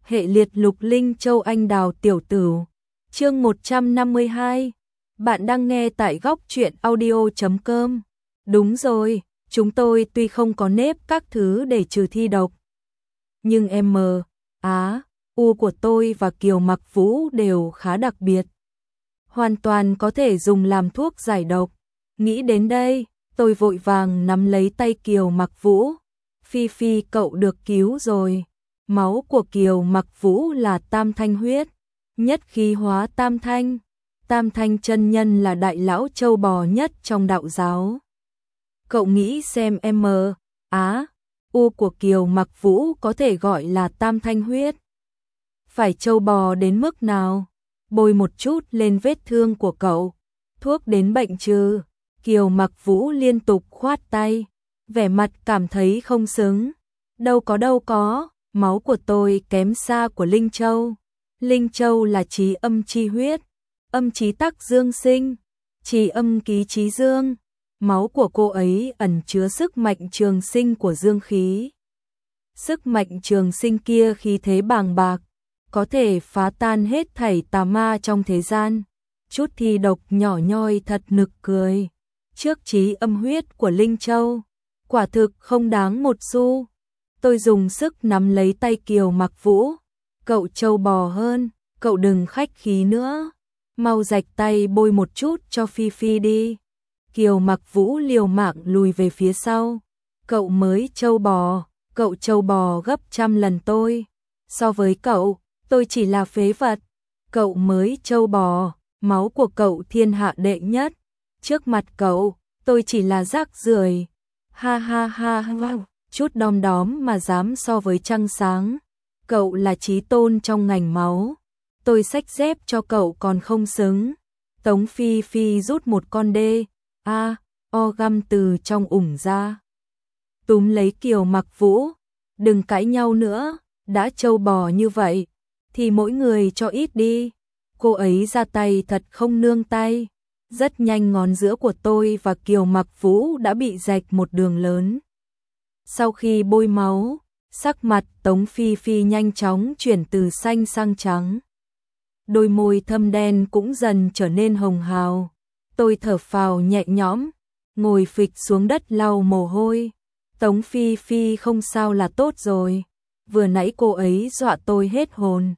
hệ liệt lục Linh Châu anh đào tiểu tử. Chương 152. Bạn đang nghe tại góc truyện audio.com. Đúng rồi, chúng tôi tuy không có nếp các thứ để trừ thi độc, nhưng M, Á, U của tôi và Kiều Mặc Vũ đều khá đặc biệt. Hoàn toàn có thể dùng làm thuốc giải độc. Nghĩ đến đây, tôi vội vàng nắm lấy tay Kiều Mặc Vũ. Phi Phi, cậu được cứu rồi. Máu của Kiều Mặc Vũ là tam thanh huyết, nhất khí hóa tam thanh. Tam thanh chân nhân là đại lão châu bò nhất trong đạo giáo. Cậu nghĩ xem M, Á, U của Kiều Mặc Vũ có thể gọi là tam thanh huyết phải châu bò đến mức nào? Bôi một chút lên vết thương của cậu, thuốc đến bệnh trừ. Kiều Mặc Vũ liên tục khoát tay, vẻ mặt cảm thấy không xứng. Đâu có, máu của tôi kém xa của Linh Châu. Linh Châu là trí âm chi huyết, âm chí tắc dương sinh, trí âm ký trí dương. Máu của cô ấy ẩn chứa sức mạnh trường sinh của dương khí. Sức mạnh trường sinh kia khí thế bàng bạc, có thể phá tan hết thảy tà ma trong thế gian. Chút thi độc nhỏ nhoi thật nực cười trước trí âm huyết của Linh Châu, quả thực không đáng một xu. Tôi dùng sức nắm lấy tay Kiều Mặc Vũ. Cậu châu bò hơn, cậu đừng khách khí nữa. Mau rạch tay bôi một chút cho Phi Phi đi. Kiều Mặc Vũ liều mạng lùi về phía sau. Cậu mới châu bò, cậu châu bò gấp trăm lần tôi. So với cậu, tôi chỉ là phế vật. Cậu mới châu bò, máu của cậu thiên hạ đệ nhất. Trước mặt cậu, tôi chỉ là rác rưởi. Ha ha ha ha, chút đom đóm mà dám so với trăng sáng. Cậu là chí tôn trong ngành máu, tôi xách dép cho cậu còn không xứng. Tống Phi Phi rút một con đê, găm từ trong ủng ra. Túm lấy Kiều Mặc Vũ, đừng cãi nhau nữa, đã trâu bò như vậy, thì mỗi người cho ít đi. Cô ấy ra tay thật không nương tay. Rất nhanh ngón giữa của tôi và Kiều Mặc Vũ đã bị rạch một đường lớn. Sau khi bôi máu, sắc mặt Tống Phi Phi nhanh chóng chuyển từ xanh sang trắng. Đôi môi thâm đen cũng dần trở nên hồng hào. Tôi thở phào nhẹ nhõm, ngồi phịch xuống đất lau mồ hôi. Tống Phi Phi không sao là tốt rồi. Vừa nãy cô ấy dọa tôi hết hồn.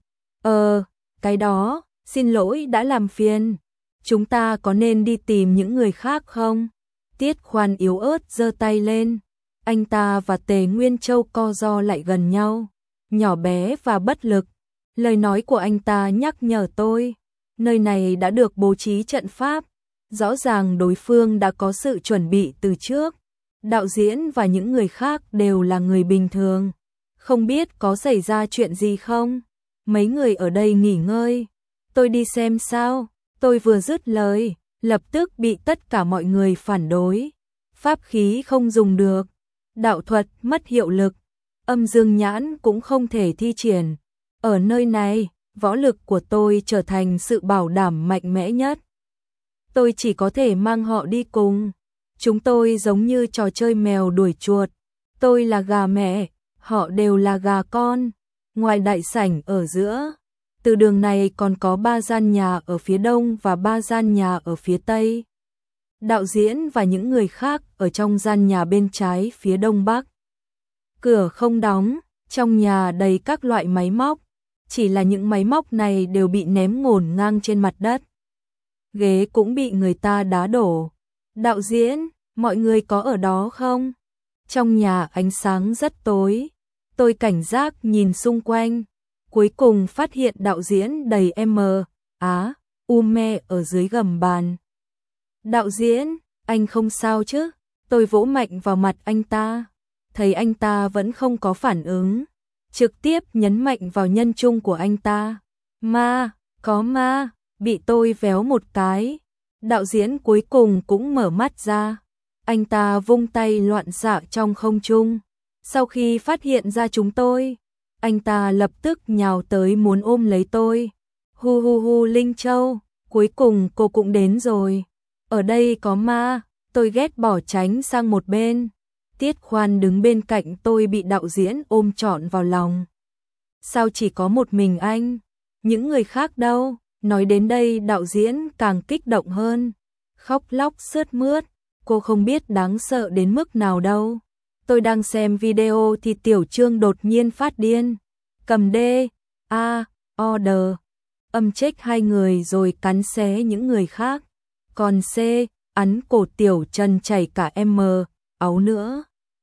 Cái đó, xin lỗi đã làm phiền. Chúng ta có nên đi tìm những người khác không? Tiết Khoan yếu ớt giơ tay lên. Anh ta và Tề Nguyên Châu co ro lại gần nhau, nhỏ bé và bất lực. Lời nói của anh ta nhắc nhở tôi, nơi này đã được bố trí trận pháp, rõ ràng đối phương đã có sự chuẩn bị từ trước. Đạo diễn và những người khác đều là người bình thường, không biết có xảy ra chuyện gì không. Mấy người ở đây nghỉ ngơi, tôi đi xem sao. Tôi vừa dứt lời, lập tức bị tất cả mọi người phản đối. Pháp khí không dùng được, đạo thuật mất hiệu lực, âm dương nhãn cũng không thể thi triển. Ở nơi này, võ lực của tôi trở thành sự bảo đảm mạnh mẽ nhất. Tôi chỉ có thể mang họ đi cùng. Chúng tôi giống như trò chơi mèo đuổi chuột. Tôi là gà mẹ, họ đều là gà con. Ngoài đại sảnh ở giữa, từ đường này còn có 3 gian nhà ở phía đông và 3 gian nhà ở phía tây. Đạo diễn và những người khác ở trong gian nhà bên trái phía đông bắc. Cửa không đóng, trong nhà đầy các loại máy móc, chỉ là những máy móc này đều bị ném ngổn ngang trên mặt đất. Ghế cũng bị người ta đá đổ. Đạo diễn, mọi người có ở đó không? Trong nhà ánh sáng rất tối, tôi cảnh giác nhìn xung quanh, cuối cùng phát hiện đạo diễn đầy me ở dưới gầm bàn. Đạo diễn, anh không sao chứ? Tôi vỗ mạnh vào mặt anh ta, thấy anh ta vẫn không có phản ứng, trực tiếp nhấn mạnh vào nhân trung của anh ta. Có ma, bị tôi véo một cái. Đạo diễn cuối cùng cũng mở mắt ra. Anh ta vung tay loạn xạ trong không trung. Sau khi phát hiện ra chúng tôi, anh ta lập tức nhào tới muốn ôm lấy tôi. Hu Linh Châu, cuối cùng cô cũng đến rồi. Ở đây có ma, tôi ghét bỏ tránh sang một bên. Tiết Khoan đứng bên cạnh tôi bị đạo diễn ôm trọn vào lòng. Sao chỉ có một mình anh? Những người khác đâu? Nói đến đây đạo diễn càng kích động hơn. Khóc lóc sướt mướt. Cô không biết đáng sợ đến mức nào đâu. Tôi đang xem video thì Tiểu Trương đột nhiên phát điên. Cầm D, A, order. Âm check hai người rồi cắn xé những người khác. Còn C, ấn cổ Tiểu Trần chảy cả M, áo nữa.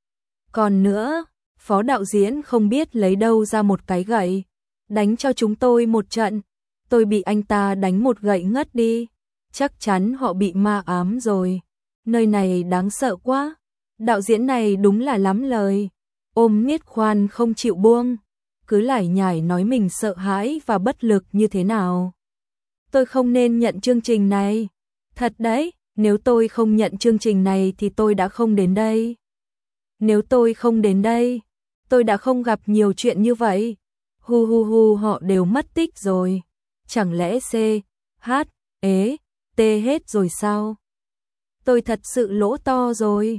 Còn nữa, phó đạo diễn không biết lấy đâu ra một cái gậy. Đánh cho chúng tôi một trận. Tôi bị anh ta đánh một gậy ngất đi. Chắc chắn họ bị ma ám rồi. Nơi này đáng sợ quá. Đạo diễn này đúng là lắm lời. Ôm Niết Khoan không chịu buông. Cứ lải nhải nói mình sợ hãi và bất lực như thế nào. Tôi không nên nhận chương trình này. Thật đấy, nếu tôi không nhận chương trình này thì tôi đã không đến đây. Nếu tôi không đến đây, tôi đã không gặp nhiều chuyện như vậy. Hu hu hu, họ đều mất tích rồi. Chẳng lẽ C, H, ế, T hết rồi sao? Tôi thật sự lỗ to rồi.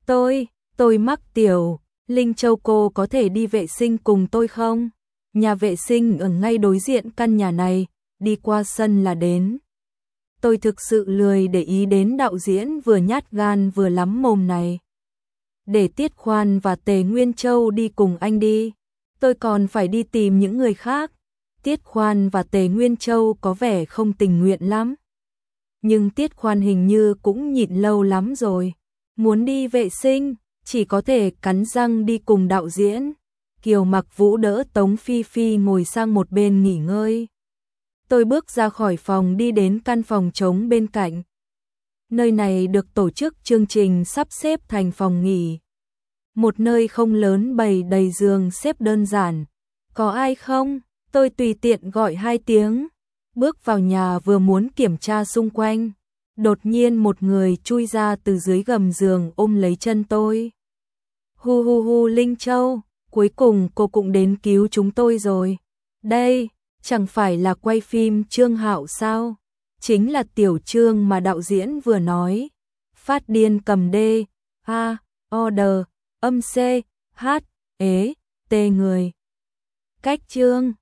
Tôi mắc Tiểu Linh Châu, cô có thể đi vệ sinh cùng tôi không? Nhà vệ sinh ở ngay đối diện căn nhà này, đi qua sân là đến. Tôi thực sự lười để ý đến đạo diễn vừa nhát gan vừa lắm mồm này. Để Tiết Khoan và Tề Nguyên Châu đi cùng anh đi. Tôi còn phải đi tìm những người khác. Tiết Khoan và Tề Nguyên Châu có vẻ không tình nguyện lắm. Nhưng Tiết Khoan hình như cũng nhịn lâu lắm rồi. Muốn đi vệ sinh, chỉ có thể cắn răng đi cùng đạo diễn. Kiều Mặc Vũ đỡ Tống Phi Phi ngồi sang một bên nghỉ ngơi. Tôi bước ra khỏi phòng đi đến căn phòng trống bên cạnh. Nơi này được tổ chức chương trình sắp xếp thành phòng nghỉ. Một nơi không lớn bày đầy giường xếp đơn giản. Có ai không? Tôi tùy tiện gọi 2 tiếng. Bước vào nhà vừa muốn kiểm tra xung quanh. Đột nhiên một người chui ra từ dưới gầm giường ôm lấy chân tôi. Hu hu hu, Linh Châu, cuối cùng cô cũng đến cứu chúng tôi rồi. Đây, chẳng phải là quay phim Trương Hạo sao? Chính là Tiểu Trương mà đạo diễn vừa nói. Phát điên cầm D, A, order, âm C, H, ế, T người. Cách Trương.